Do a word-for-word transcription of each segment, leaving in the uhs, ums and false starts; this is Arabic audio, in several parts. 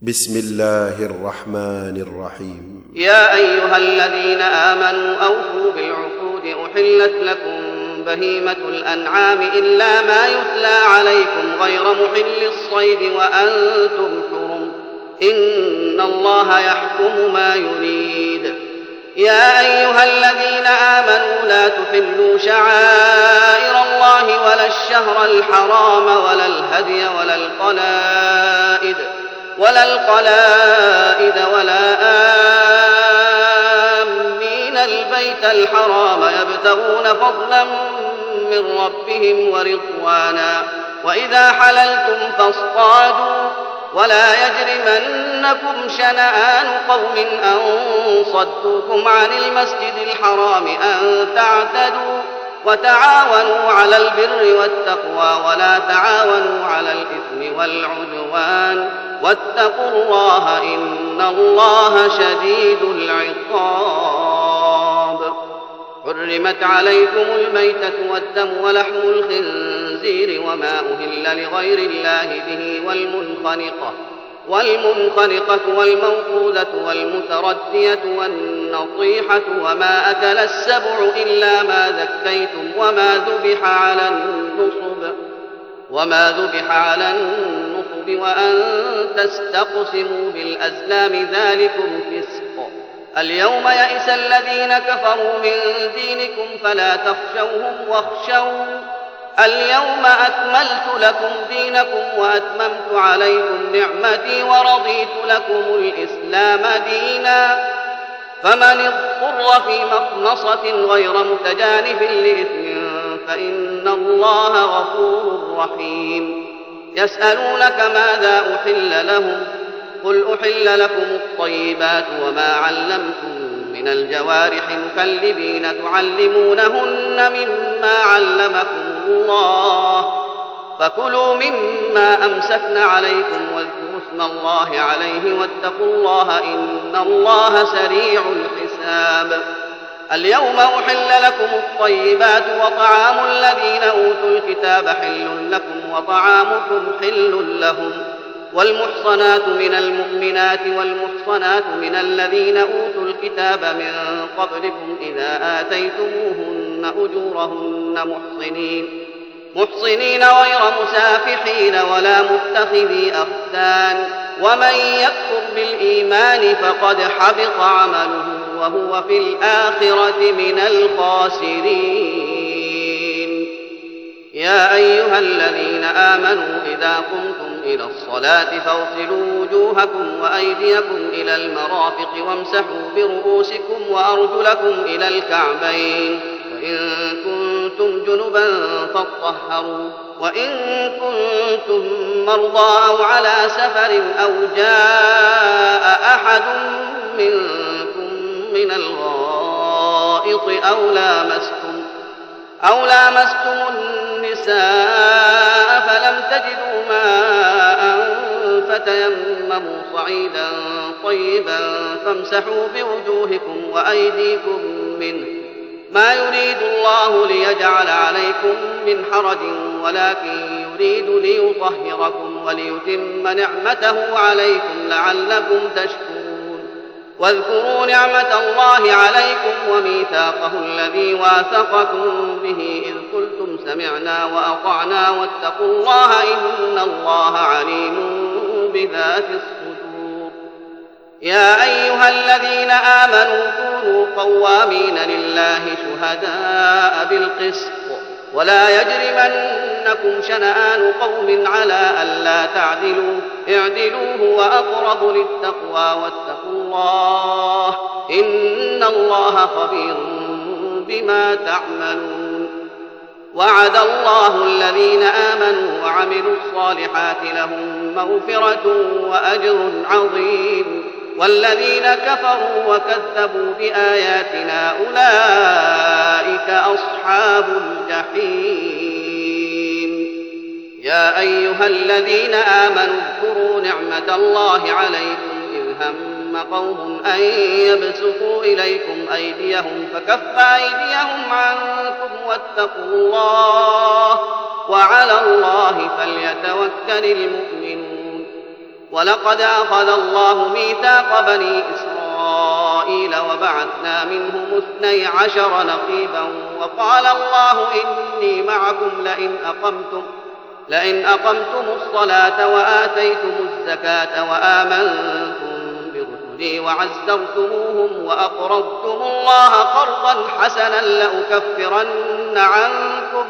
بسم الله الرحمن الرحيم. يا أيها الذين آمنوا أوفوا بالعقود، أحلت لكم بهيمة الأنعام إلا ما يتلى عليكم غير محل الصيد وأنتم حرم، إن الله يحكم ما يريد. يا أيها الذين آمنوا لا تحلوا شعائر الله ولا الشهر الحرام ولا الهدي ولا القلائد ولا القلائد ولا آمين البيت الحرام يبتغون فضلا من ربهم ورضوانا، وإذا حللتم فاصطادوا، ولا يجرمنكم شنآن قوم أن صدوكم عن المسجد الحرام أن تعتدوا، وتعاونوا على البر والتقوى ولا تعاونوا على الإثم والعدوان، واتقوا الله إن الله شديد العقاب. حرمت عليكم الميتة والدم ولحم الخنزير وما أهل لغير الله به والمنخنقة والمنخنقة والموقوذة والمتردية والنطيحة وما أكل السبع إلا ما ذكيتم وما ذبح على النصب وما ذبح على النصب وأن تستقسموا بالأزلام ذلكم فسق. اليوم يئس الذين كفروا من دينكم فلا تخشوهم واخشون. اليوم أكملت لكم دينكم وأتممت عليكم نعمتي ورضيت لكم الإسلام دينا، فمن اضطر في مخمصة غير متجانف لإثم فإن الله غفور رحيم. يسألونك ماذا أحل لهم، قل أحل لكم الطيبات وما علمتم من الجوارح مكلبين تعلمونهن مما علمكم الله، فكلوا مما أمسكن عليكم واذكروا اسم الله عليه واتقوا الله إن الله سريع الحساب. اليوم أحل لكم الطيبات وطعام الذين أوتوا الكتاب حل لكم وطعامكم حل لهم، والمحصنات من المؤمنات والمحصنات من الذين أوتوا الكتاب من قبلكم إذا آتيتموهن أجورهن محصنين محصنين غير مسافحين ولا متخذي أخدان، ومن يكفر بالإيمان فقد حبط عمله وهو في الآخرة من الخاسرين. يا أيها الذين آمنوا إذا قمتم إلى الصلاة فاغسلوا وجوهكم وأيديكم إلى المرافق وامسحوا برؤوسكم وأرجلكم إلى الكعبين، وإن كنتم جنبا فاطهروا، وإن كنتم مرضى أو على سفر أو جاء أحد منكم من الغائط أو لامستم أو لامستم النساء فلم تجدوا ماء فتيمموا صعيدا طيبا فامسحوا بوجوهكم وأيديكم منه، ما يريد الله ليجعل عليكم من حرج ولكن يريد ليطهركم وليتم نعمته عليكم لعلكم تشكرون. واذكروا نعمة الله عليكم وميثاقه الذي واثقكم به إذ قلتم سمعنا وأطعنا واتقوا الله إن الله عليم بذات الصدور. يا أيها الذين آمنوا كونوا قوامين لله شهداء بالقسط، ولا يجرمنكم شنآن قوم على ألا تعدلوا، اعدلوا هو أقرب للتقوى واتقوا الله إن الله خبير بما تعملون. وعد الله الذين آمنوا وعملوا الصالحات لهم مغفرة وأجر عظيم، والذين كفروا وكذبوا بآياتنا أولئك أصحاب الجحيم. يا أيها الذين آمنوا اذكروا نعمة الله عليكم إذ هم قوم أن يبسطوا إليكم أيديهم فكف أيديهم عنكم واتقوا الله وعلى الله فليتوكل المؤمنون. ولقد أخذ الله ميثاق بني إسرائيل وبعثنا منهم اثني عشر نقيبا وقال الله إني معكم لئن أقمتم, لئن أقمتم الصلاة وآتيتم الزكاة وآمنتم برسلي وعزرتموهم وأقرضتم الله قرضا حسنا لأكفرن عنكم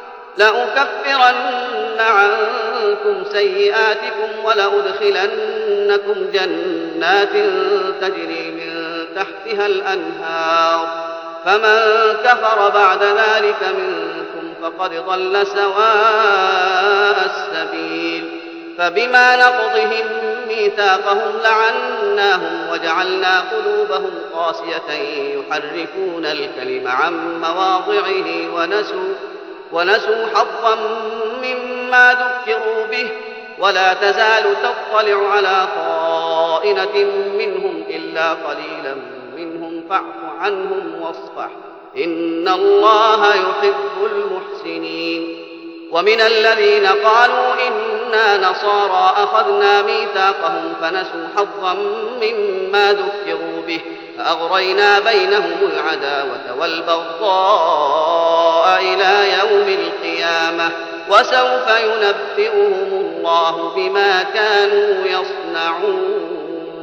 لأكفرن عنكم سيئاتكم ولأدخلنكم جنات تجري من تحتها الأنهار فمن كفر بعد ذلك منكم فقد ضل سواء السبيل. فبما نقضهم ميثاقهم لعناهم وجعلنا قلوبهم قاسية يحرفون الكلم عن مواضعه ونسوا ونسوا حظا مما ذكروا به ولا تزال تطلع على خائنة منهم إلا قليلا منهم فاعف عنهم واصفح إن الله يحب المحسنين. ومن الذين قالوا إنا نصارى أخذنا ميثاقهم فنسوا حظا مما ذكروا به فأغرينا بينهم العداوة والبغضاء إلى يوم القيامة وسوف ينبئهم الله بما كانوا يصنعون.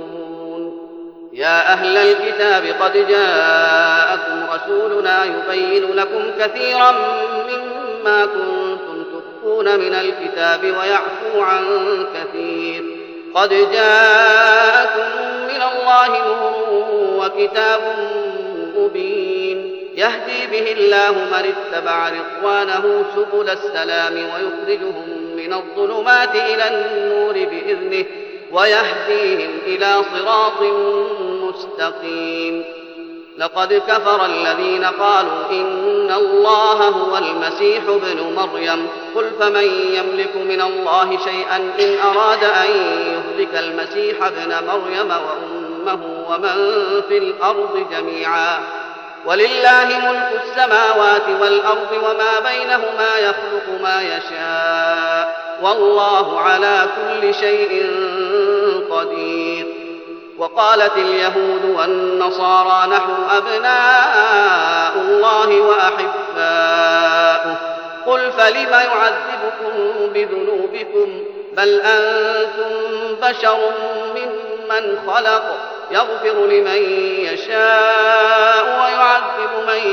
يا أهل الكتاب قد جاءكم رسولنا يبين لكم كثيرا مما كنتم تخفون من الكتاب ويعفو عن كثير قد جاءكم من الله نور وكتاب مبين يهدي به الله من اتبع رضوانه سبل السلام ويخرجهم من الظلمات إلى النور بإذنه ويهديهم إلى صراط مستقيم. لقد كفر الذين قالوا إن الله هو المسيح ابن مريم قل فمن يملك من الله شيئا إن أراد أن يهلك المسيح ابن مريم وأمه ومن في الأرض جميعا ولله ملك السماوات والأرض وما بينهما يخلق ما يشاء والله على كل شيء قدير. وقالت اليهود والنصارى نحن أبناء الله وأحباؤه قل فلم يعذبكم بذنوبكم بل أنتم بشر ممن خلق يغفر لمن يشاء ويعذب من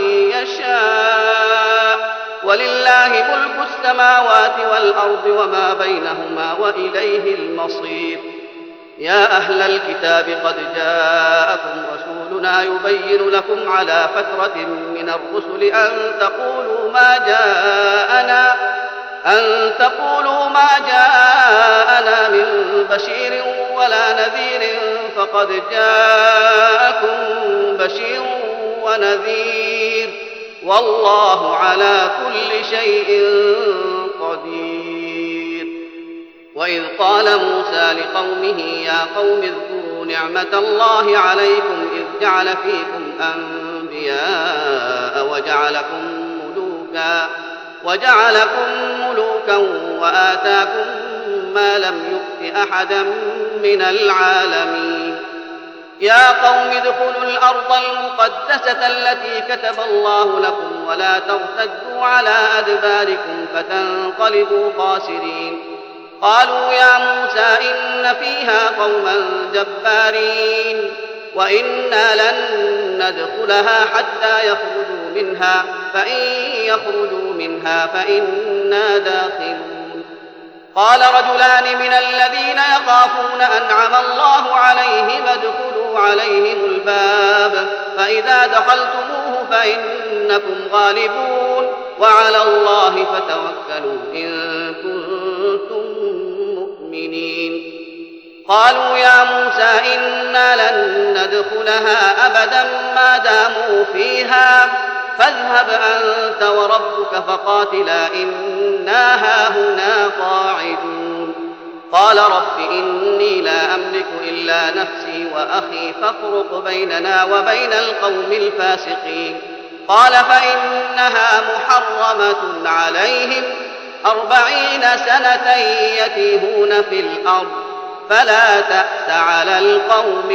يشاء ولله ملك السماوات والأرض وما بينهما وإليه المصير. يا أهل الكتاب قد جاءكم رسولنا يبين لكم على فترة من الرسل أن تقولوا ما جاءنا أن تقولوا ما جاءنا من بشير ولا نذير فقد جاءكم بشير ونذير والله على كل شيء قدير. وإذ قال موسى لقومه يا قوم اذكروا نعمة الله عليكم إذ جعل فيكم أنبياء وجعلكم ملوكا وجعلكم ملوكا وآتاكم ما لم يؤت أحدا من العالمين. يا قوم ادخلوا الأرض المقدسة التي كتب الله لكم ولا ترتدوا على أدباركم فتنقلبوا خاسرين. قالوا يا موسى إن فيها قوما جبارين وإنا لن ندخلها حتى يخرجوا منها فإن يخرجوا منها فإنا داخلون. قال رجلان من الذين يخافون أنعم الله عليهم ادخلوا عليهم الباب فإذا دخلتموه فإنكم غالبون وعلى الله فتوكلوا إن كنتم مؤمنين. قالوا يا موسى إنا لن ندخلها أبدا ما داموا فيها فاذهب أنت وربك فقاتلا إنا هاهنا قاعدون. قال رب إني لا أملك إلا نفسي وأخي فافرق بيننا وبين القوم الفاسقين. قال فإنها محرمة عليهم أربعين سنة يتيهون في الأرض فلا تأس على القوم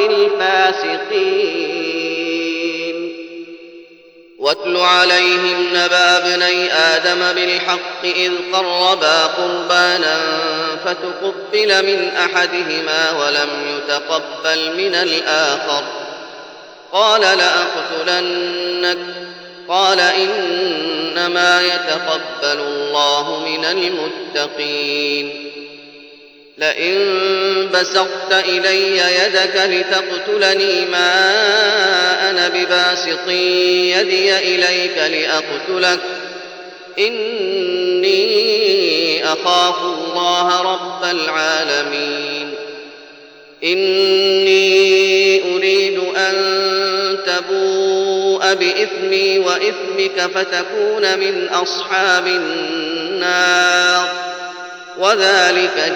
الفاسقين. واتل عليهم نبأ ابني آدم بالحق إذ قربا قربانا فتقبل من أحدهما ولم يتقبل من الآخر قال لأقتلنك قال إنما يتقبل الله من المتقين. لئن بسطت إلي يدك لتقتلني ما أنا بباسط يدي إليك لأقتلك إني أخاف الله رب العالمين. إني أريد أن تبوء بإثمي وإثمك فتكون من أصحاب النار وذلك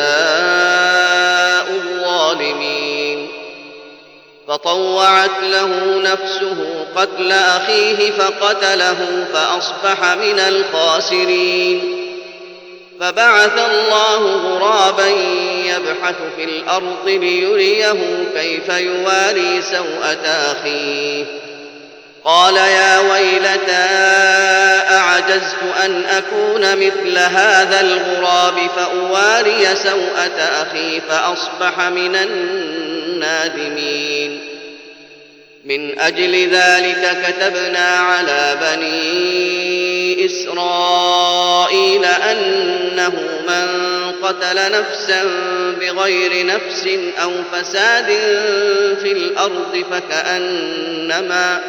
جزاء الظالمين. فطوعت له نفسه قتل أخيه فقتله فأصبح من الخاسرين. فبعث الله غرابا يبحث في الأرض ليريه كيف يواري سوءة أخيه قال يا ويلتى أعجزت أن أكون مثل هذا الغراب فأواري سوءة أخي فأصبح من النادمين. من أجل ذلك كتبنا على بني إسرائيل أنه من قتل نفسا بغير نفس أو فساد في الأرض فكأنما,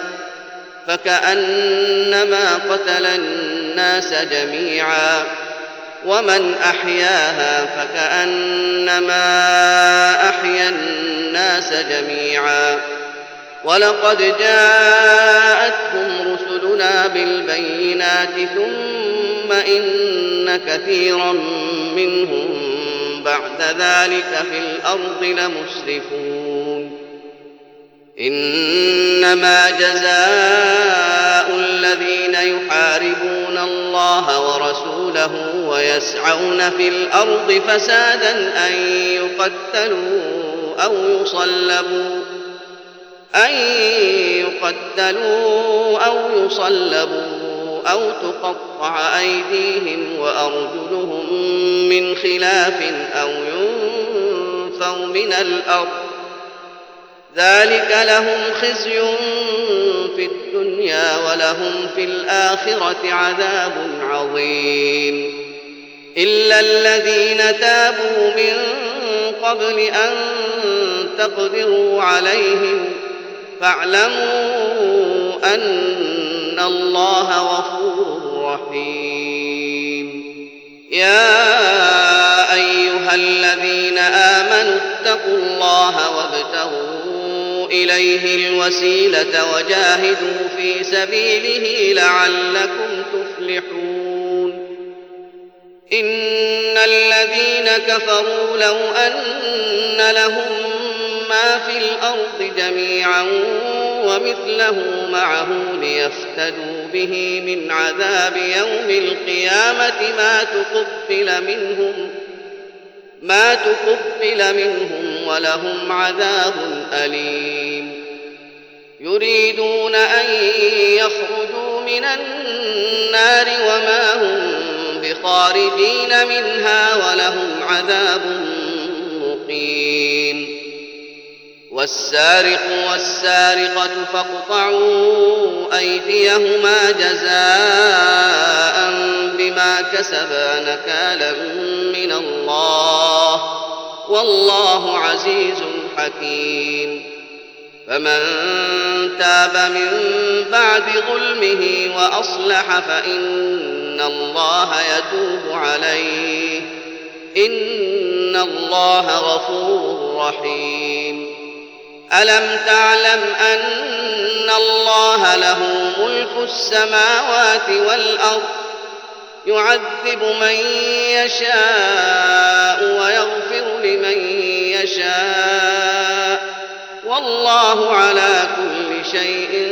فكأنما قتل الناس جميعا ومن أحياها فكأنما أحيا الناس جميعا. ولقد جاءتهم رسلنا بالبينات ثم إن كثيرا منهم بعد ذلك في الأرض لمسرفون. إنما جزاء الذين يحاربون الله ورسوله ويسعون في الأرض فسادا أن يقتلوا أو يصلبوا أن يقتلوا أو يصلبوا أو تقطع أيديهم وأرجلهم من خلاف أو ينفوا من الأرض ذلك لهم خزي في الدنيا ولهم في الآخرة عذاب عظيم. إلا الذين تابوا من قبل أن تقدروا عليهم فاعلموا أن الله غفور رحيم. يا أيها الذين آمنوا اتقوا الله وابتغوا إليه الوسيلة وجاهدوا في سبيله لعلكم تفلحون. إن الذين كفروا لو أن لهم ما في الأرض جميعا ومثله معه ليفتدوا به من عذاب يوم القيامة ما تقبل منهم ما تقبل منهم ولهم عذاب أليم. يريدون أن يخرجوا من النار وما هم بخارجين منها ولهم عذاب مقيم. والسارق والسارقة فاقطعوا أيديهما جزاء بما كسبا نكالا من الله والله عزيز حكيم. فمن تاب من بعد ظلمه وأصلح فإن الله يتوب عليه إن الله غفور رحيم. ألم تعلم أن الله له ملك السماوات والأرض يعذب من يشاء ويغفر لمن يشاء والله على كل شيء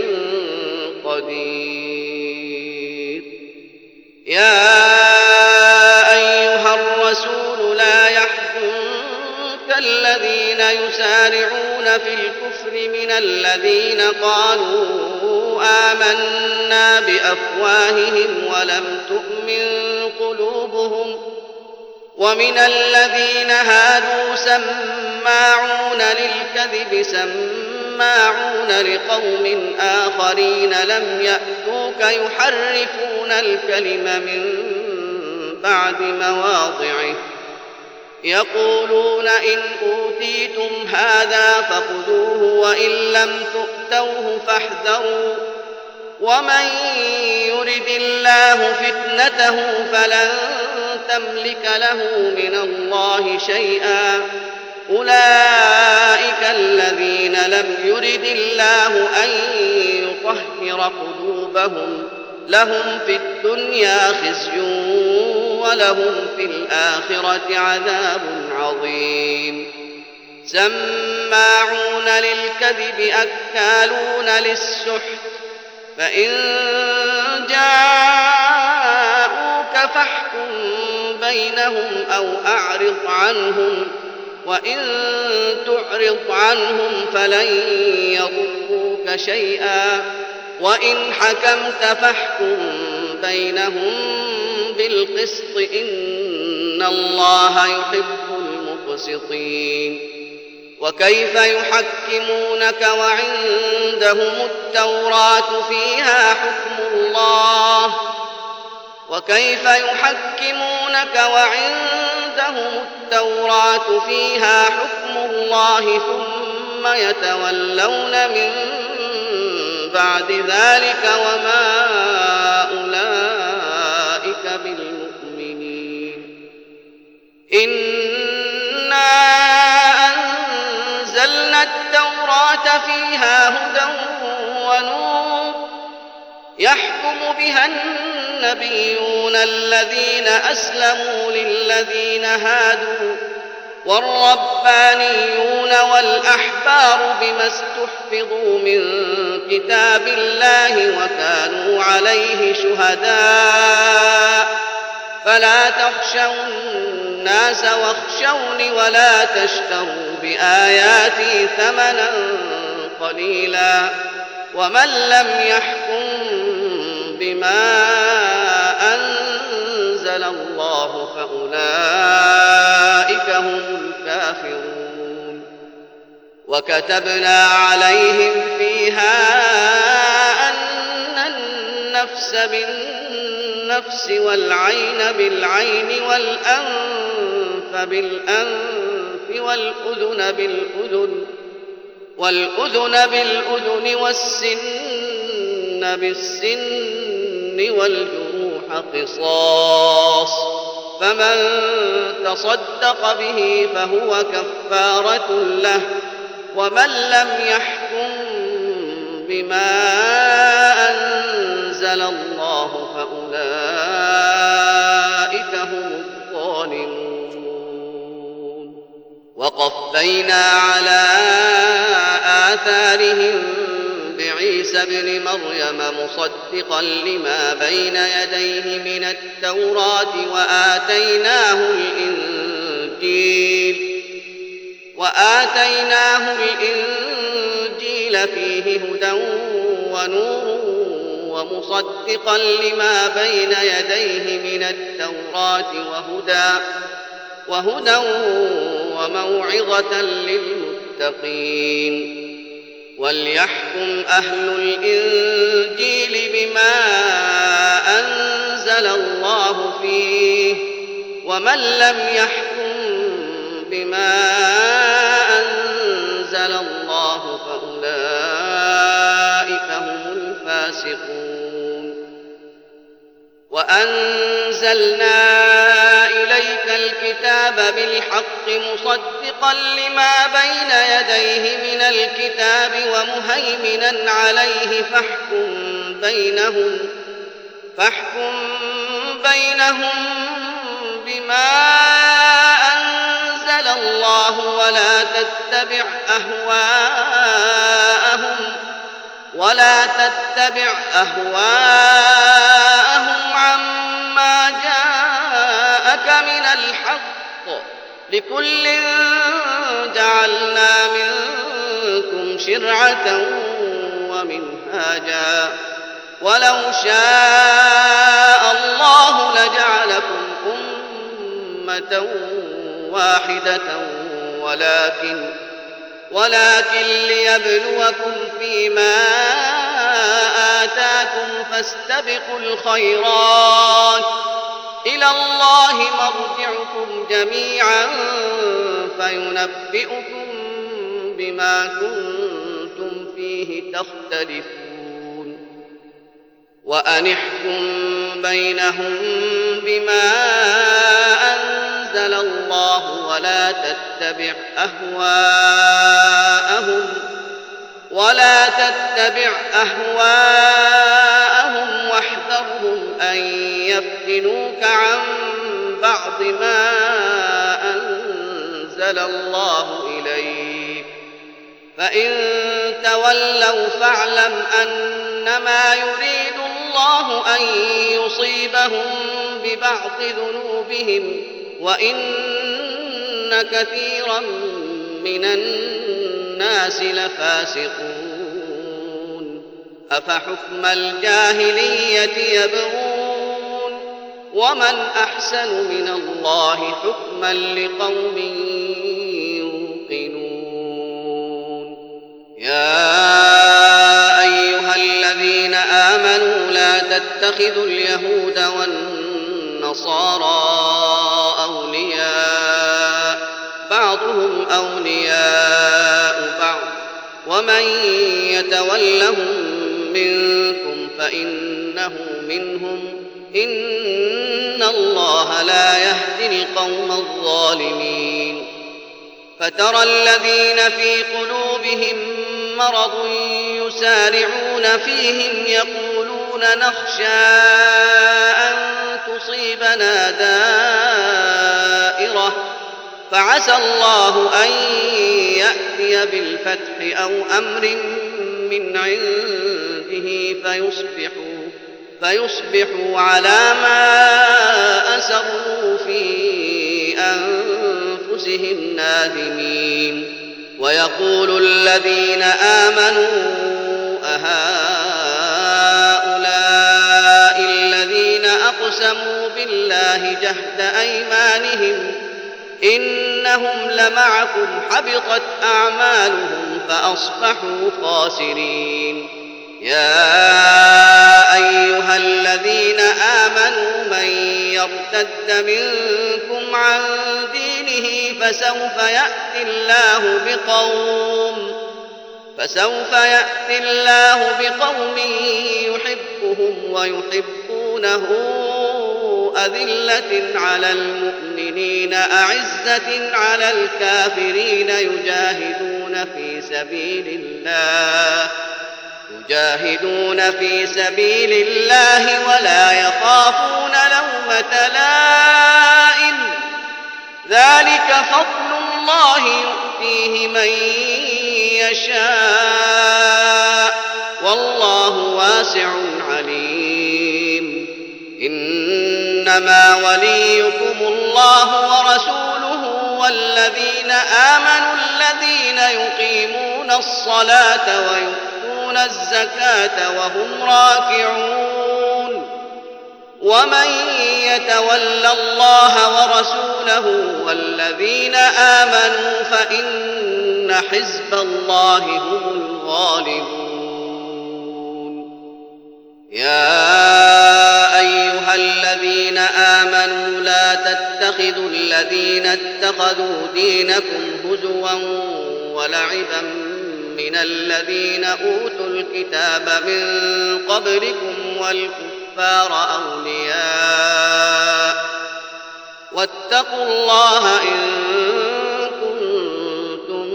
قدير. يا أيها الرسول لا يحزنك الذين يسارعون في الكفر من الذين قالوا آمنا بأفواههم ولم تؤمن قلوبهم ومن الذين هادوا سماعون للكذب سماعون لقوم آخرين لم يأتوك يحرفون الكلم من بعد مواضعه يقولون إن أوتيتم هذا فخذوه وإن لم تؤتوه فاحذروا ومن يرد الله فتنته فلن تملك له من الله شيئا أولئك الذين لم يرد الله أن يطهر قلوبهم لهم في الدنيا خزي ولهم في الآخرة عذاب عظيم سماعون للكذب أكالون للسحت فإن جاءوك فاحكم بينهم أو أعرض عنهم وإن تعرض عنهم فلن يضروك شيئا وإن حكمت فاحكم بينهم بالقسط إن الله يحب المقسطين وكيف يحكمونك وعندهم التوراة فيها حكم الله وكيف يحكمونك وعندهم التوراة فيها حكم الله ثم يتولون من بعد ذلك وما أولئك بالمؤمنين إنا أنزلنا التوراة فيها هدى ونور يحكم بها النبيون الذين أسلموا للذين هادوا والربانيون والأحبار بما استحفظوا من كتاب الله وكانوا عليه شهداء فلا تخشوا الناس واخشوني ولا تشتروا بآياتي ثمنا قليلا ومن لم يحكم بما أنزل الله فأولئك هم الكافرون وكتبنا عليهم فيها أن النفس بالنفس والعين بالعين والأنف بالأنف والأذن بالأذن والأذن بالأذن والسن بالسن والجروح قصاص فمن تصدق به فهو كفارة له ومن لم يحكم بما أنزل الله فأولئك هم الظالمون وقفينا على آثارهم بعيسى ابن مريم مصدقا لما بين يديه من التوراة وآتيناه الإنجيل وآتيناه الإنجيل فيه هدى ونور ومصدقا لما بين يديه من التوراة وهدى وهدى وموعظة للمتقين وليحكم أهل الإنجيل بما أنزل الله فيه ومن لم يحكم بما أنزل الله فأولئك هم الفاسقون وأنزلنا إليك الكتاب بالحق مصدقا لما بين يديه من الكتاب ومهيمنا عليه فاحكم بينهم فاحكم بينهم بما أنزل الله ولا تتبع أهواءهم ولا تتبع أهواءهم عما جاءك من الحق لكل جعلنا منكم شرعة ومنهاجا ولو شاء الله لجعلكم أمة واحدة ولكن ولكن ليبلوكم فيما آتاكم فاستبقوا الخيرات إلى الله مرجعكم جميعا فينبئكم بما كنتم فيه تختلفون وأنحكم بينهم بما أنزل الله ولا تتبع أهواءهم ولا تتبع أهواءهم واحذرهم أن يفتنوك عن بعض ما أنزل الله إليك فإن تولوا فاعلم أنما يريد الله أن يصيبهم ببعض ذنوبهم وإن كثيرا من الناس لفاسقون أفحكم الجاهلية يبغون ومن أحسن من الله حكما لقوم يوقنون يا أيها الذين آمنوا لا تتخذوا اليهود والنصارى أولياء بعضهم أولياء بعض ومن يتولهم منكم فإنه منهم إن الله لا يهدي القوم الظالمين فترى الذين في قلوبهم مرض يسارعون فيهم يقولون نخشى أن تصيبنا دائرة فعسى الله أن يأتي بالفتح أو أمر من عنده فيصبحوا, فيصبحوا على ما أسروا في أنفسهم نادمين ويقول الذين آمنوا أهؤلاء الذين أقسموا بالله جهد أيمانهم إنهم لمعكم حبطت أعمالهم فأصبحوا خاسرين يا أيها الذين آمنوا من يرتد منكم عن دينه فسوف يأتي الله بقوم فسوف يأتي الله بقوم يحبهم ويحبونه أذلة على المؤمنين أعزة على الكافرين يجاهدون في سبيل الله يجاهدون في سبيل الله ولا يخافون لومة لائم ذلك فضل الله يؤتيه من يشاء والله واسع عليم إنما وليكم الله ورسوله والذين آمنوا الذين يقيمون الصلاة ويؤتون الزكاة وهم راكعون ومن يتول الله ورسوله والذين آمنوا فإن حزب الله هم الغالبون يا أيها الذين آمنوا لا تتخذوا الذين اتخذوا دينكم هزوا ولعبا من الذين أوتوا الكتاب من قبلكم والكفار أولياء واتقوا الله إن كنتم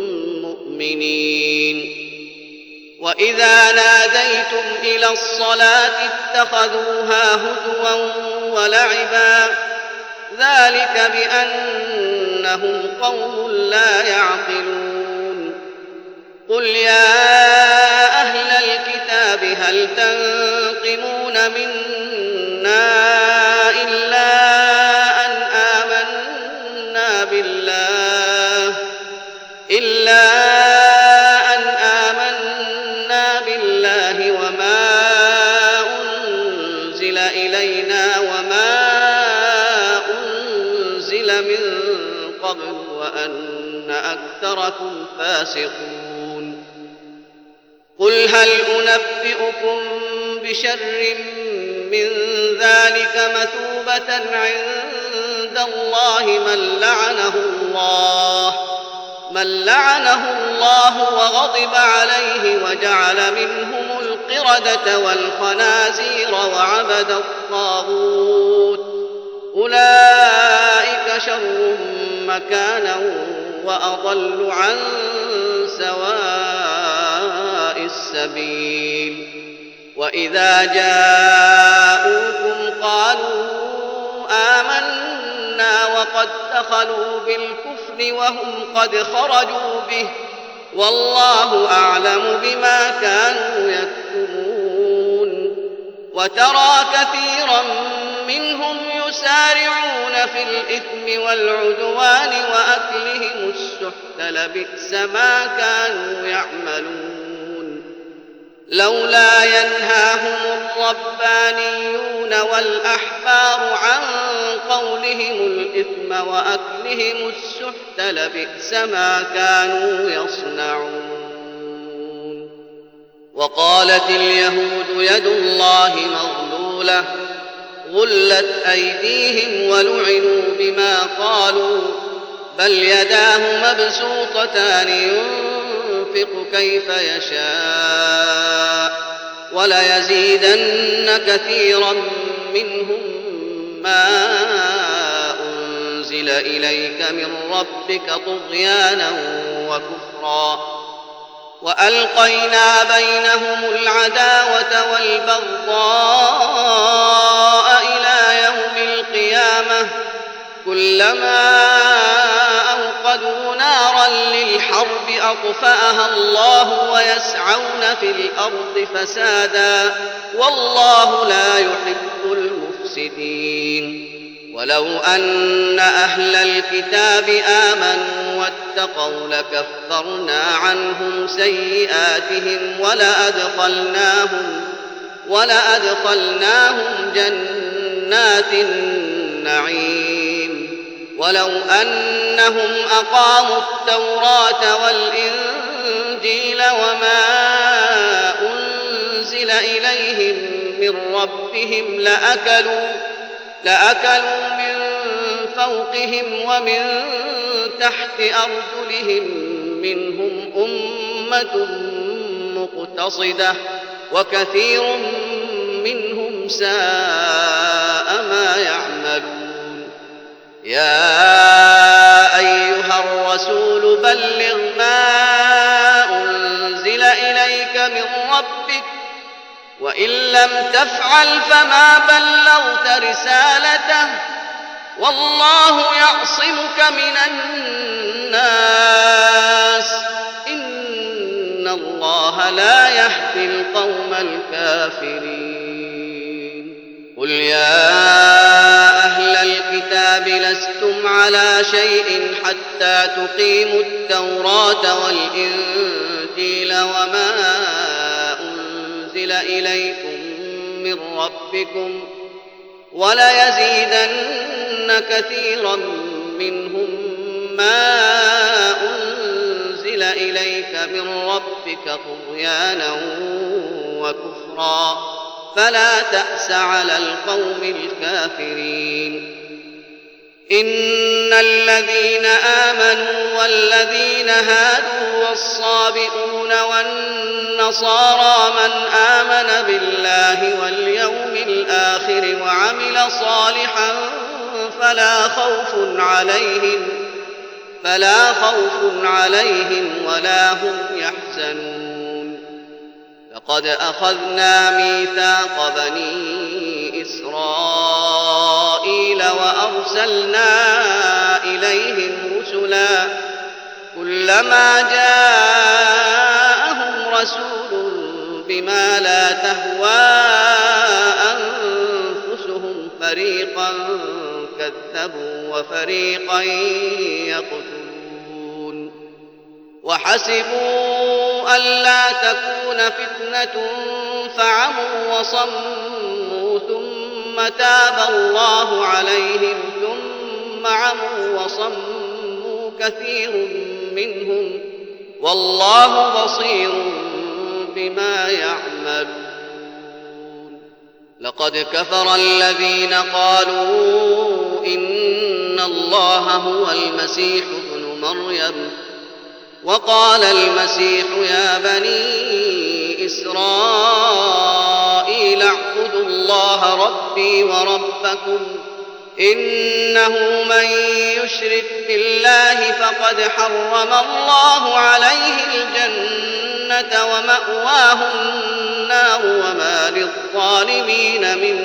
مؤمنين وإذا ناديتم إلى الصلاة اتخذوها هزوا ولعبا ذلك بأنهم قوم لا يعقلون قل يا أهل الكتاب هل تنقمون منا إلا أن آمنا بالله أكثركم فاسقون. قل هل أنبئكم بشر من ذلك مثوبة عند الله من لعنه الله من لعنه الله وغضب عليه وجعل منهم القردة والخنازير وعبد الطاغوت أولئك شر مكانا وأضل عن سواء السبيل. وإذا جاءوكم قالوا آمنا وقد دخلوا بالكفر وهم قد خرجوا به والله أعلم بما كانوا يكتمون. وترى كثيرا منهم يسارعون في الإثم والعدوان وأكلهم السحت لبئس ما كانوا يعملون. لولا ينهاهم الربانيون والأحبار عن قولهم الإثم وأكلهم السحت لبئس ما كانوا يصنعون. وقالت اليهود يد الله مغلولة غلت أيديهم ولعنوا بما قالوا بل يداه مبسوطتان ينفق كيف يشاء وليزيدن كثيرا منهم ما أنزل إليك من ربك طغيانا وكفرا. وألقينا بينهم العداوة والبغضاء إلى يوم القيامة كلما أوقدوا نارا للحرب أطفأها الله ويسعون في الأرض فسادا والله لا يحب المفسدين. ولو أن أهل الكتاب آمنوا واتقوا لكفرنا عنهم سيئاتهم ولأدخلناهم, ولأدخلناهم جنات النعيم. ولو أنهم أقاموا التوراة والإنجيل وما أنزل إليهم من ربهم لأكلوا, لأكلوا من فوقهم ومن تحت أرجلهم منهم أمة مقتصدة وكثير منهم ساء ما يعملون. يا أيها الرسول بلغ ما أنزل إليك من ربك وإن لم تفعل فما بلغت رسالته والله يعصمك من الناس إن الله لا يهدي القوم الكافرين. قل يا أهل الكتاب لستم على شيء حتى تقيموا التوراة والإنجيل وما أنزل إليكم من ربكم وليزيدن كثيرا منهم ما أنزل إليك من ربك طغيانا وكفرا فلا تأس على القوم الكافرين. إن الذين آمنوا والذين هادوا والصابئون والنصارى من آمن بالله واليوم الآخر وعمل صالحا فلا خوف عليهم فلا خوف عليهم ولا هم يحزنون. لقد أخذنا ميثاق بني إسرائيل وأرسلنا إليهم رسلا كلما جاءهم رسول بما لا تهوى أنفسهم فريقا كذبوا وفريقا يقتلون. وحسبوا ألا تكون فتنة فعموا وصموا ثم تاب الله عليهم ثم عموا وصموا كثير منهم والله بصير بما يعملون. لقد كفر الذين قالوا إن الله هو المسيح ابن مريم وقال المسيح يا بني إسرائيل اعبدوا الله ربي وربكم إنه من يشرك بالله فقد حرم الله عليه الجنة ومأواه النار وما للظالمين من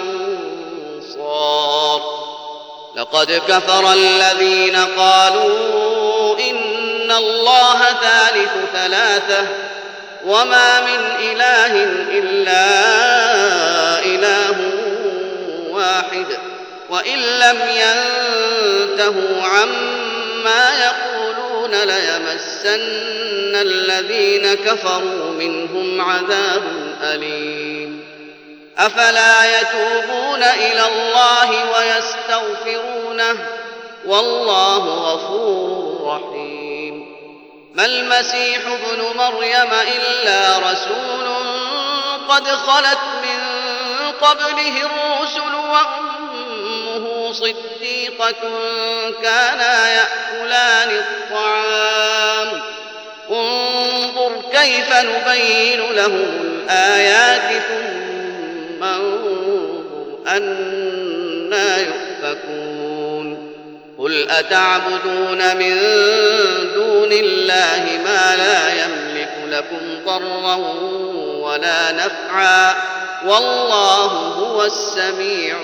أنصار. لقد كفر الذين قالوا إن الله ثالث ثلاثة وما من إله إلا إله واحد وإن لم ينتهوا عما يقولون ليمسن الذين كفروا منهم عذاب أليم. أفلا يتوبون إلى الله ويستغفرونه والله غفور رحيم. ما المسيح ابن مريم إلا رسول قد خلت من قبله الرسل وأمه صديقة كانا يأكلان الطعام انظر كيف نبين لهم الآيات ثم انظر أنى يؤفكون. قل أتعبدون من دون الله ما لا يملك لكم ضرا ولا نفعا والله هو السميع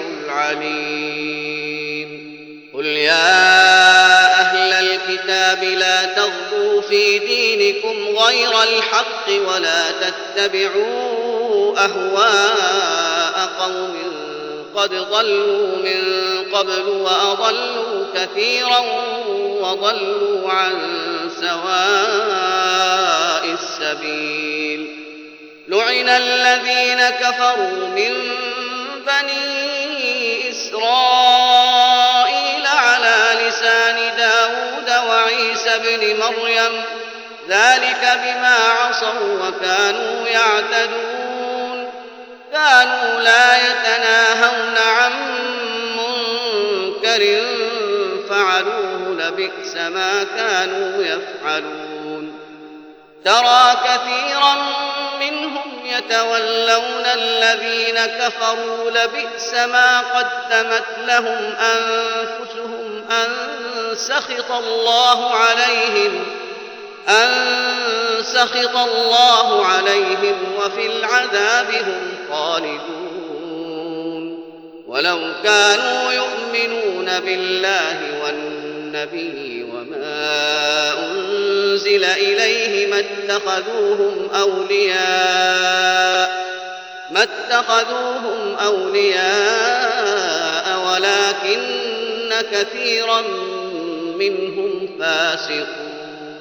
العليم. قل يا أهل الكتاب لا تغلوا في دينكم غير الحق ولا تتبعوا أهواء قوم قد ضلوا من قبل وأضلوا كثيرا وضلوا عن سواء السبيل. لعن الذين كفروا من بني إسرائيل على لسان داود وعيسى بن مريم ذلك بما عصوا وكانوا يعتدون. كانوا لا يتناهون عن منكر فعلوه لبئس ما كانوا يفعلون. ترى كثيرا منهم يتولون الذين كفروا لبئس ما قدمت لهم أنفسهم أن سخط الله عليهم أن سخط الله عليهم وفي العذاب هم خالدون. ولو كانوا يؤمنون بالله والنبي وما أنزل إليه ما اتخذوهم أولياء ما اتخذوهم أولياء ولكن كثيرا منهم فاسقون.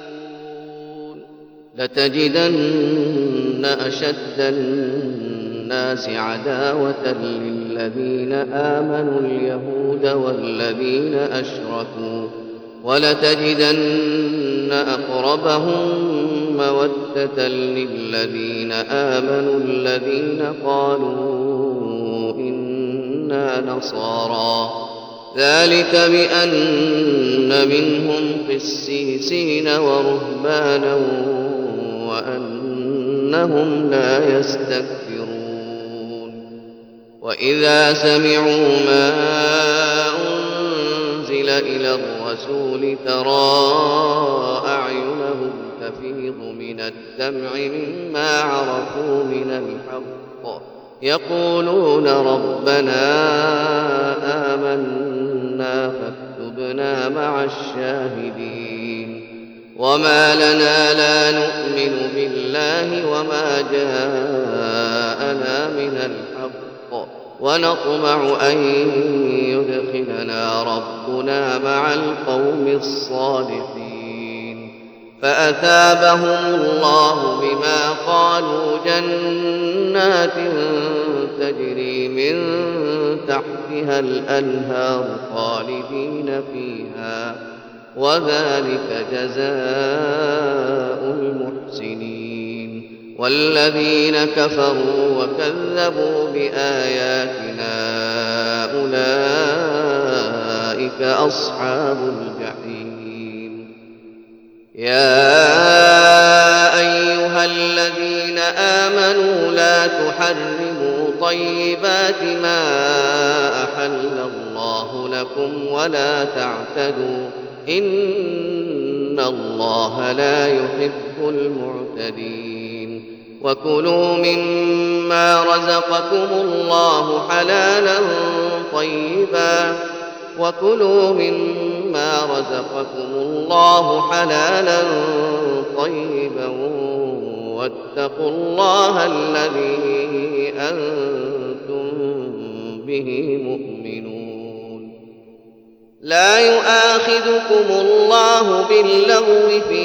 لتجدن أشد الناس عداوة للذين آمنوا اليهود والذين أشركوا ولتجدن أقربهم مودة للذين آمنوا الذين قالوا إنا نصارى ذلك بأن منهم قسيسين ورهبانا وأنهم لا يستكبرون. وإذا سمعوا ما أنزل إلى الرسول ترى أعينهم تفيض من الدمع مما عرفوا من الحق يقولون ربنا آمنا فاكتبنا مع الشاهدين. وما لنا لا نؤمن بالله وما جاءنا من الحق ونطمع أن يدخلنا ربنا مع القوم الصالحين. فأثابهم الله بما قالوا جنات تجري من تحتها الأنهار خالدين فيها وذلك جزاء المحسنين. والذين كفروا وكذبوا بآياتنا أولئك أصحاب الجحيم. يا أيها الذين آمنوا لا تحرموا طيبات ما أحل الله لكم ولا تعتدوا إن الله لا يحب المعتدين. وكلوا مما رزقكم الله حلالا طيبا وكلوا مما رزقكم الله حلالا طيبا واتقوا الله الذي أنتم به مؤمنون. لا يؤاخذكم الله باللغو في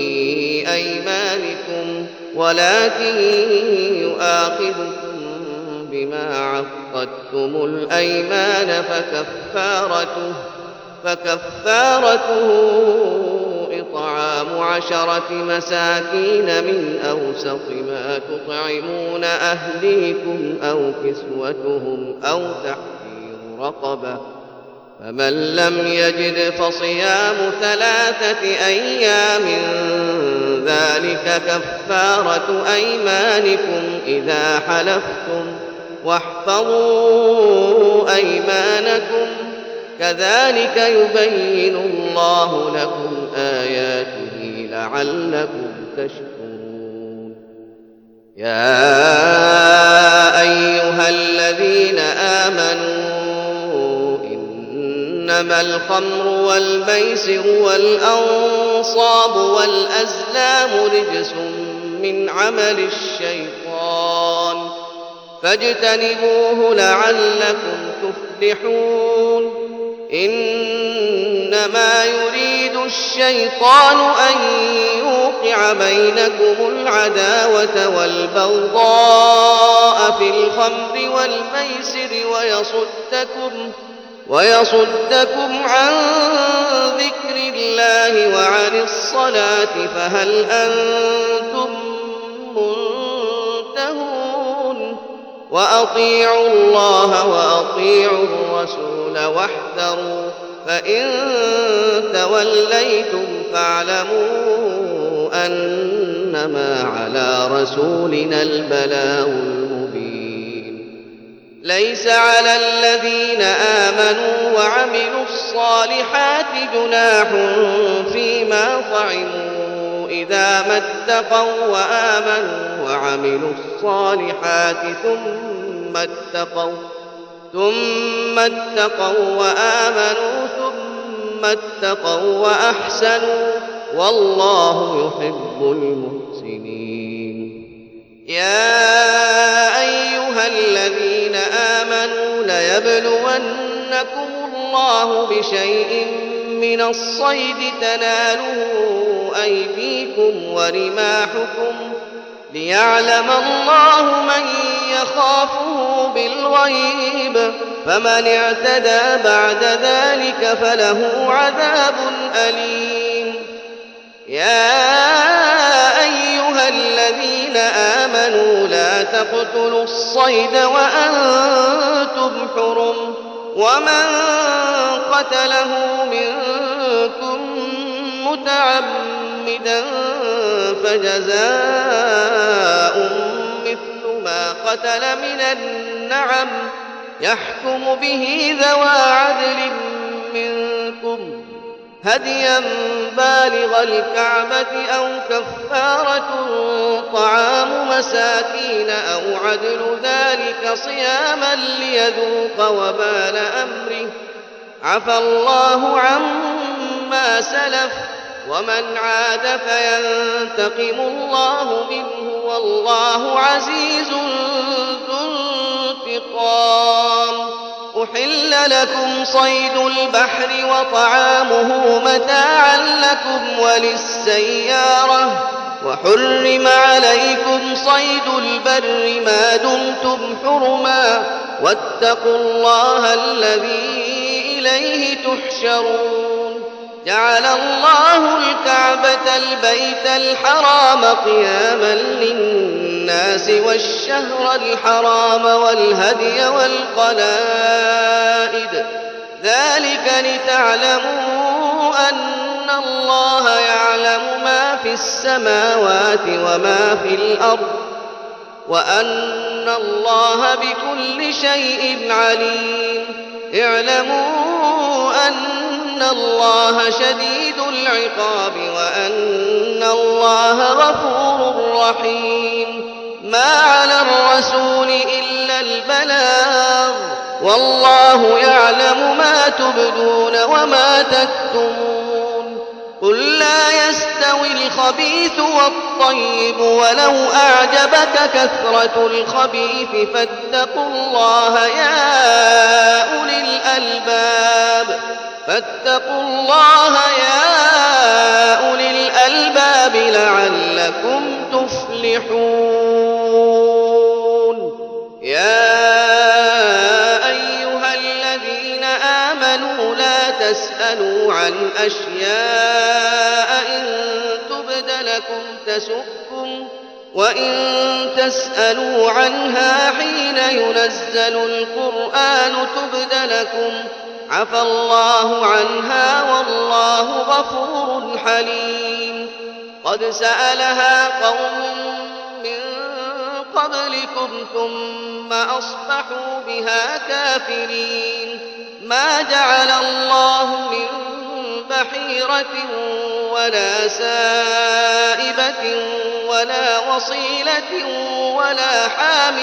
أيمانكم ولكن يؤاخذكم بما عقدتم الأيمان فكفارته, فكفارته إطعام عشرة مساكين من أوسط ما تطعمون أهليكم أو كسوتهم أو تحرير رقبة، فمن لم يجد فصيام ثلاثة أيام ذلك كفارة أيمانكم إذا حلفتم، واحفظوا أيمانكم كذلك يبين الله لكم آياته لعلكم تشكرون. يا أيها الذين آمنوا إنما الخمر والميسر والأنصاب والأزلام رجس من عمل الشيطان فاجتنبوه لعلكم تفلحون. إنما يريد الشيطان أن يوقع بينكم العداوة والبغضاء في الخمر والميسر ويصدكم, ويصدكم عن ذكر الله وعن الصلاة فهل أنتم منتهون. وأطيعوا الله وأطيعوا الرسول واحذروا فإن توليتم فاعلموا أنما على رسولنا البلاغ المبين. ليس على الذين آمنوا وعملوا الصالحات جناح فيما طعموا إذا ما اتقوا وآمنوا وعملوا الصالحات ثم اتقوا ثم اتقوا وآمنوا ثم اتقوا وأحسنوا والله يحب المحسنين. يا أيها الذين آمنوا ليبلونكم الله بشيء من الصيد تناله أيديكم ورماحكم ليعلم الله من يخافه بالغيب فمن اعتدى بعد ذلك فله عذاب أليم. يا أيها الذين آمنوا لا تقتلوا الصيد وأنتم حرم ومن قتله منكم متعمدا فجزاء مثل ما قتل من النعم يحكم به ذوى عدل منكم هديا بالغ الكعبة أو كفارة طعام مساكين أو عدل ذلك صياما ليذوق وبال أمره عفى الله عما سلف ومن عاد فينتقم الله منه والله عزيز ذو انتقام. أحل لكم صيد البحر وطعامه متاعا لكم وللسيارة وحرم عليكم صيد البر ما دمتم حرما واتقوا الله الذي إليه تحشرون. جعل الله الكعبة البيت الحرام قياما للناس والشهر الحرام والهدي والقلائد ذلك لتعلموا أن الله يعلم ما في السماوات وما في الأرض وأن الله بكل شيء عليم اعلموا أن الله شديد العقاب وأن الله غفور رحيم ما على الرسول إلا البلاغ والله يعلم ما تبدون وما تكتمون قل لا يستوي الخبيث والطيب ولو أعجبك كثرة الخبيث فاتقوا الله يا أولي الألباب فاتقوا الله يا أولي الألباب لعلكم تفلحون يا أيها الذين آمنوا لا تسألوا عن أشياء إن تبد لكم تسؤكم وإن تسألوا عنها حين ينزل القرآن تبد لكم عفى الله عنها والله غفور حليم قد سألها قوم من قبلكم ثم أصبحوا بها كافرين ما جعل الله من بحيرة ولا سائبة ولا وصيلة ولا حام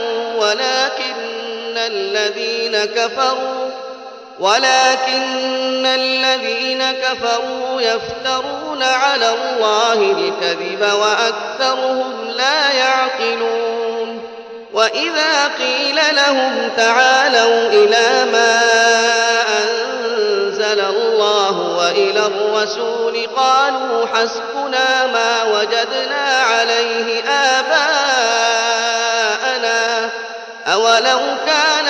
ولكن الذين كفروا ولكن الذين كفروا يفترون على الله الكذب وأكثرهم لا يعقلون وإذا قيل لهم تعالوا إلى ما أنزل الله وإلى الرسول قالوا حسبنا ما وجدنا عليه آباءنا أولو كان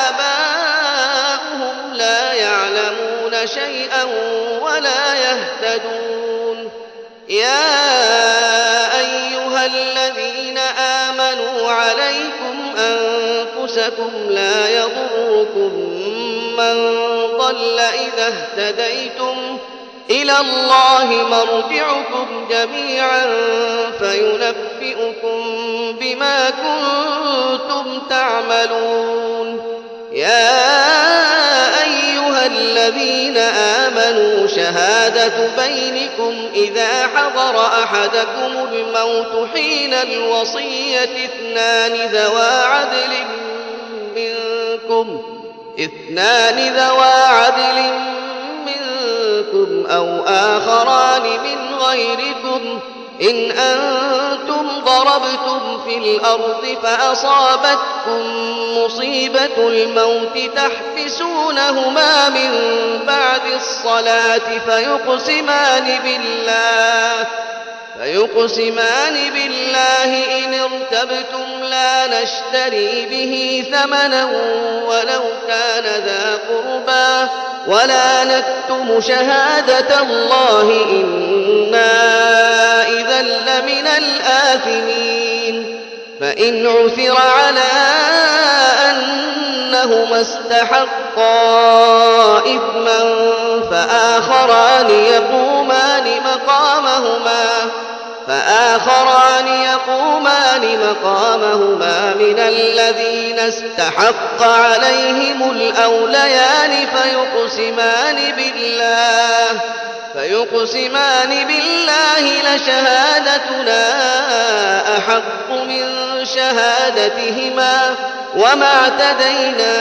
آباؤهم لا يعلمون شيئا ولا يهتدون يا أيها الذين آمنوا عليكم أنفسكم لا يضركم من ضل إذا اهتديتم إلى الله مرجعكم جميعا فينبئكم بما كنتم تعملون يا أيها الذين آمنوا شهادة بينكم إذا حضر أحدكم الموت حين الوصية اثنان ذوى عدل منكم اثنان ذوى عدل منكم أو آخران من غيركم إن أنتم ضربتم في الأرض فأصابتكم مصيبة الموت تحبسونهما من بعد الصلاة فيقسمان بالله فيقسمان بالله إن ارتبتم لا نشتري به ثمنا ولو كان ذا قربى ولا نكتم شهادة الله إنا إذا لمن الآثمين فإن عثر على أنهما استحقا إثما فآخران يقومان مقامهما فآخران يقومان مقامهما من الذين استحق عليهم الأوليان فيقسمان بالله فيقسمان بالله لشهادتنا أحق من شهادتهما وما اعتدينا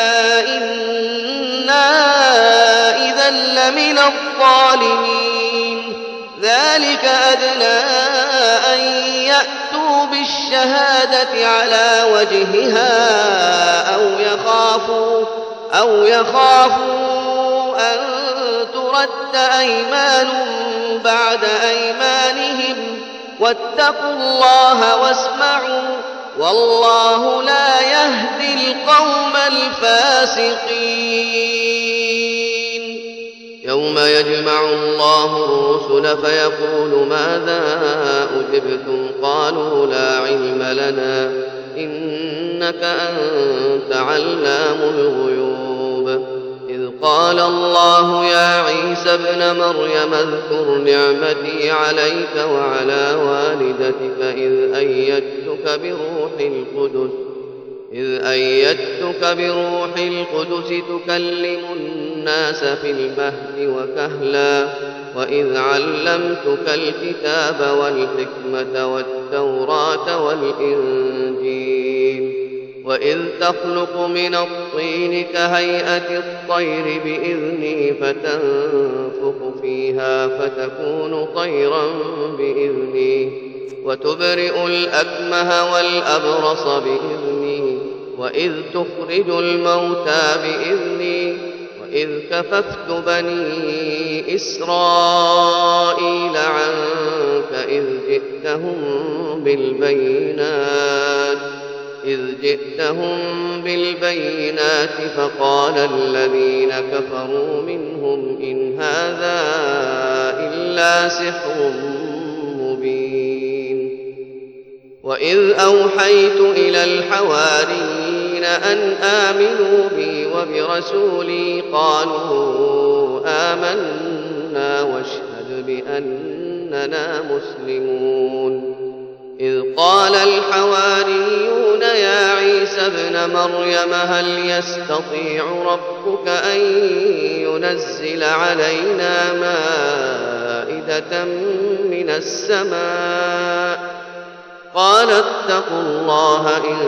إنا إذا لمن الظالمين ذلك أدنى أن يأتوا بالشهادة على وجهها أو يخافوا أو يخافوا أن ترد أيمان بعد أيمانهم واتقوا الله واسمعوا والله لا يهدي القوم الفاسقين يوم يجمع الله الرسل فيقول ماذا أجبتم قالوا لا علم لنا إنك أنت علام الغيوب إذ قال الله يا عيسى ابن مريم اذكر نعمتي عليك وعلى والدتك إذ أيدتك بروح القدس إذ أيدتك بروح القدس تكلم الناس في المهد وكهلا وإذ علمتك الكتاب والحكمة والتوراة والإنجيل وإذ تخلق من الطين كهيئة الطير بإذني فتنفخ فيها فتكون طيرا بإذني وتبرئ الأكمه والأبرص بإذني وإذ تخرج الموتى بإذني وإذ كففت بني إسرائيل عنك إذ جئتهم بالبينات إذ جئتهم بالبينات فقال الذين كفروا منهم إن هذا إلا سحر مبين وإذ أوحيت إلى الحواريين أن آمنوا بي وبرسولي قالوا آمنا واشهد بأننا مسلمون إذ قال الحواريون يا عيسى ابن مريم هل يستطيع ربك أن ينزل علينا مائدة من السماء قال اتقوا الله إن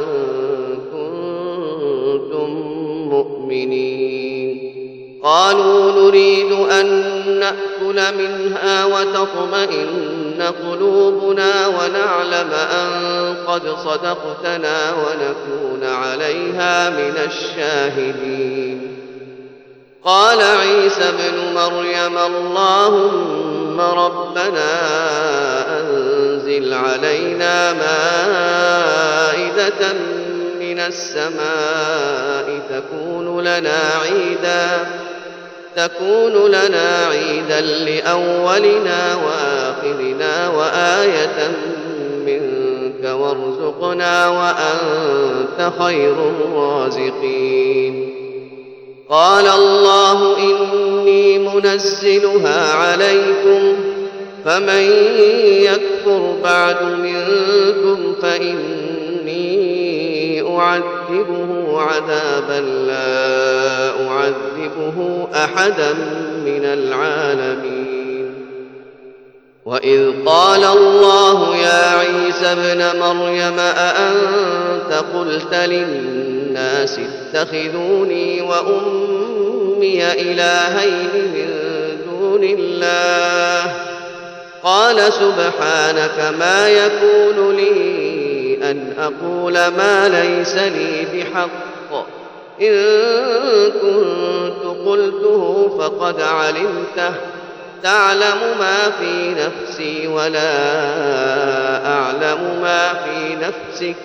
كنتم مؤمنين قالوا نريد أن نأكل منها وتطمئن قلوبنا ونعلم أن قد صدقتنا ونكون عليها من الشاهدين قال عيسى ابن مريم اللهم ربنا أنزل علينا مائدة من السماء تكون لنا عيدا تكون لنا عيدا لأولنا وآخرنا وآية منك وارزقنا وأنت خير الرازقين قال الله إني منزلها عليكم فمن يكفر بعد منكم فإني أعذبه عذابا لا أعذبه أحدا من العالمين وإذ قال الله يا عيسى ابن مريم أأنت قلت للناس اتخذوني وأمي إلهين من دون الله قال سبحانك ما يكون لي أن أقول ما ليس لي بحق إن كنت قلته فقد علمته تعلم ما في نفسي ولا أعلم ما في نفسك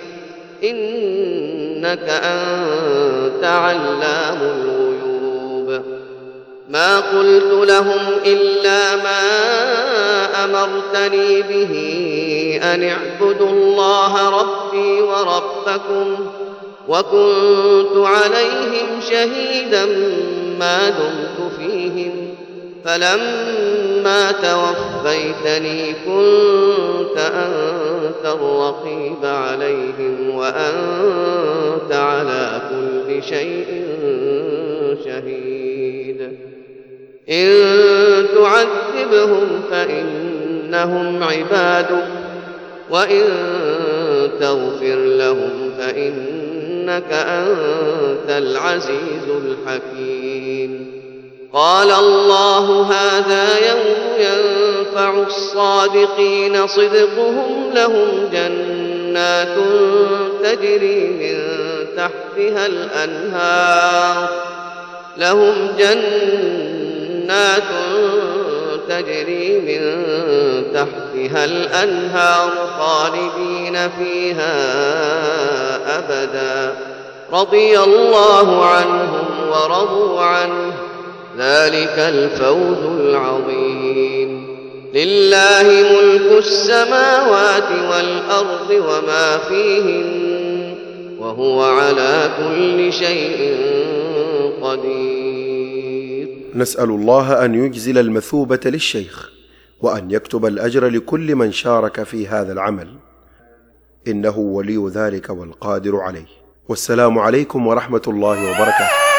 إنك أنت علام الغيوب ما قلت لهم إلا ما أمرتني به أن اعبدوا الله ربي وربكم وكنت عليهم شهيدا ما دمت فيهم فلما توفيتني كنت أنت الرقيب عليهم وأنت على كل شيء شهيد إن تعذبهم فإنهم عبادك وإن تغفر لهم فإنك أنت العزيز الحكيم قال الله هذا يوم ينفع الصادقين صدقهم لهم جنات تجري من تحتها الأنهار لهم جنات تجري من تحتها الأنهار خالدين فيها أبدا رضي الله عنهم ورضوا عنه ذلك الفوز العظيم. لله ملك السماوات والأرض وما فيهن وهو على كل شيء قدير. نسأل الله أن يجزل المثوبة للشيخ وأن يكتب الأجر لكل من شارك في هذا العمل، إنه ولي ذلك والقادر عليه. والسلام عليكم ورحمة الله وبركاته.